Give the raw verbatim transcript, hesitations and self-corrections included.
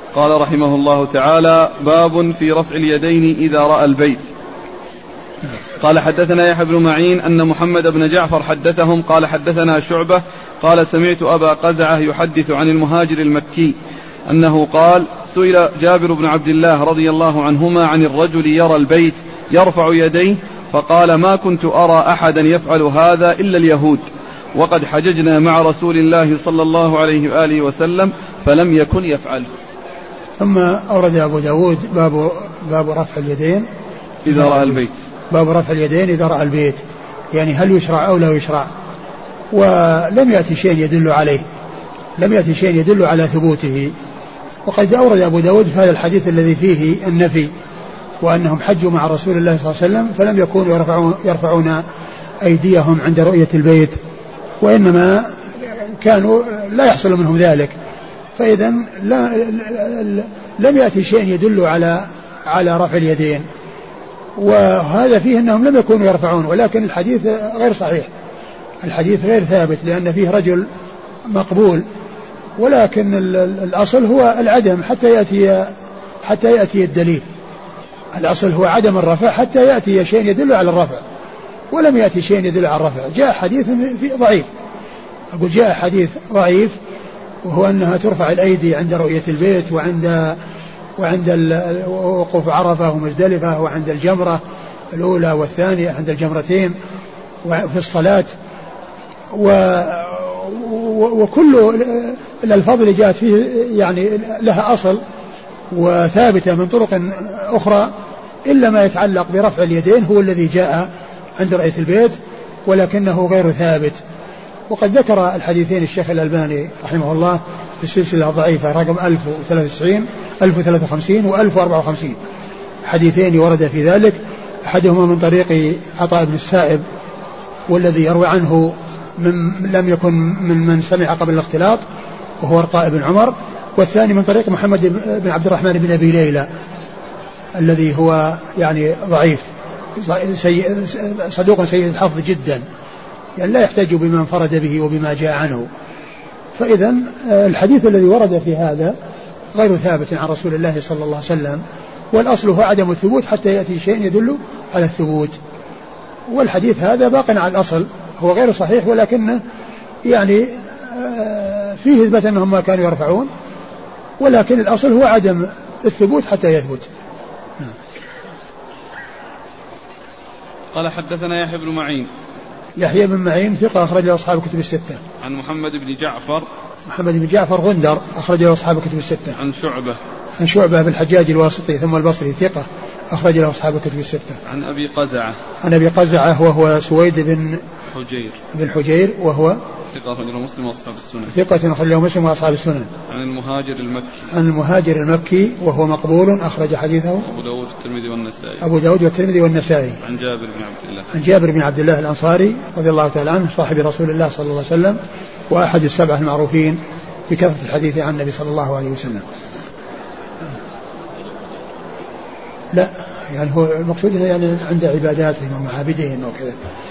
قال رحمه الله تعالى: باب في رفع اليدين إذا رأى البيت. قال حدثنا يحيى بن معين أن محمد بن جعفر حدثهم قال حدثنا شعبة قال سمعت أبا قزعة يحدث عن المهاجر المكي أنه قال: سئل جابر بن عبد الله رضي الله عنهما عن الرجل يرى البيت يرفع يديه فقال: ما كنت أرى أحدا يفعل هذا إلا اليهود، وقد حججنا مع رسول الله صلى الله عليه وآله وسلم فلم يكن يفعل. ثم أورد أبو داود باب, باب رفع اليدين إذا رأى البيت. باب رفع اليدين إذا رأى البيت، يعني هل يشرع أو لا يشرع. ولم يأتي شيء يدل عليه، لم يأتي شيء يدل على ثبوته. وقد أورد أبو داود في هذا الحديث الذي فيه النفي، وأنهم حجوا مع رسول الله صلى الله عليه وسلم فلم يكونوا يرفعون, يرفعون أيديهم عند رؤية البيت، وإنما كانوا لا يحصل منهم ذلك. فإذا لم يأتي شيء يدل على على رفع اليدين، وهذا فيه أنهم لم يكونوا يرفعون. ولكن الحديث غير صحيح، الحديث غير ثابت، لأن فيه رجل مقبول، ولكن الأصل هو العدم حتى يأتي حتى يأتي الدليل. الأصل هو عدم الرفع حتى يأتي شيء يدل على الرفع، ولم يأتي شيء يدل على الرفع. جاء حديث ضعيف، أقول جاء حديث ضعيف، وهو أنها ترفع الأيدي عند رؤية البيت وعند وعند وقوف عرفة ومزدلفة وعند الجمرة الأولى والثانية، عند الجمرتين وفي الصلاة، و وكل الألفاظ اللي جاءت فيه يعني لها أصل وثابتة من طرق أخرى، إلا ما يتعلق برفع اليدين هو الذي جاء عند رؤية البيت، ولكنه غير ثابت. وقد ذكر الحديثين الشيخ الألباني رحمه الله في السلسلة الضعيفة رقم ألف وثلاثة وتسعين ألف وثلاثة وخمسين وألف وأربعة وخمسين، حديثين ورد في ذلك، أحدهما من طريق عطاء بن السائب والذي يروي عنه من لم يكن من من سمع قبل الاختلاط وهو ورقاء بن عمر، والثاني من طريق محمد بن عبد الرحمن بن أبي ليلى الذي هو يعني ضعيف سيء صدوق سيء الحفظ جدا، يعني لا يحتاج بما انفرد به وبما جاء عنه. فإذا الحديث الذي ورد في هذا غير ثابت عن رسول الله صلى الله عليه وسلم، والأصل هو عدم الثبوت حتى يأتي شيء يدل على الثبوت. والحديث هذا باق على الأصل، هو غير صحيح، ولكنه يعني فيه إثبات أنهم ما كانوا يرفعون، ولكن الأصل هو عدم الثبوت حتى يثبت. قال حدثنا يحيى بن معين. يحيى بن معين ثقة أخرج له أصحاب الكتب الستة. عن محمد بن جعفر. محمد بن جعفر غندر أخرج له أصحاب الكتب الستة. عن شعبة. عن شعبة بن الحجاج الواسطي ثم البصري ثقة أخرج له أصحاب الكتب الستة. عن أبي قزعة. عن أبي قزعة وهو سويد بن حجير. بن حجير وهو ثقة أخرج له مسلم وأصحاب السنن. ثقة أخرج له مسلم وأصحاب السنن. عن المهاجر المكي. عن المهاجر المكي وهو مقبول أخرج حديثه أبو داود والترمذي والنسائي. أبو داود والترمذي والنسائي. عن جابر بن عبد الله. عن جابر بن عبد الله الأنصاري رضي الله تعالى عنه صاحب رسول الله صلى الله عليه وسلم، وأحد السبعة المعروفين بكثرة الحديث عن النبي صلى الله عليه وسلم. لا يعني هو المقصود يعني عند عباداتهم ومعابدهم وكذا.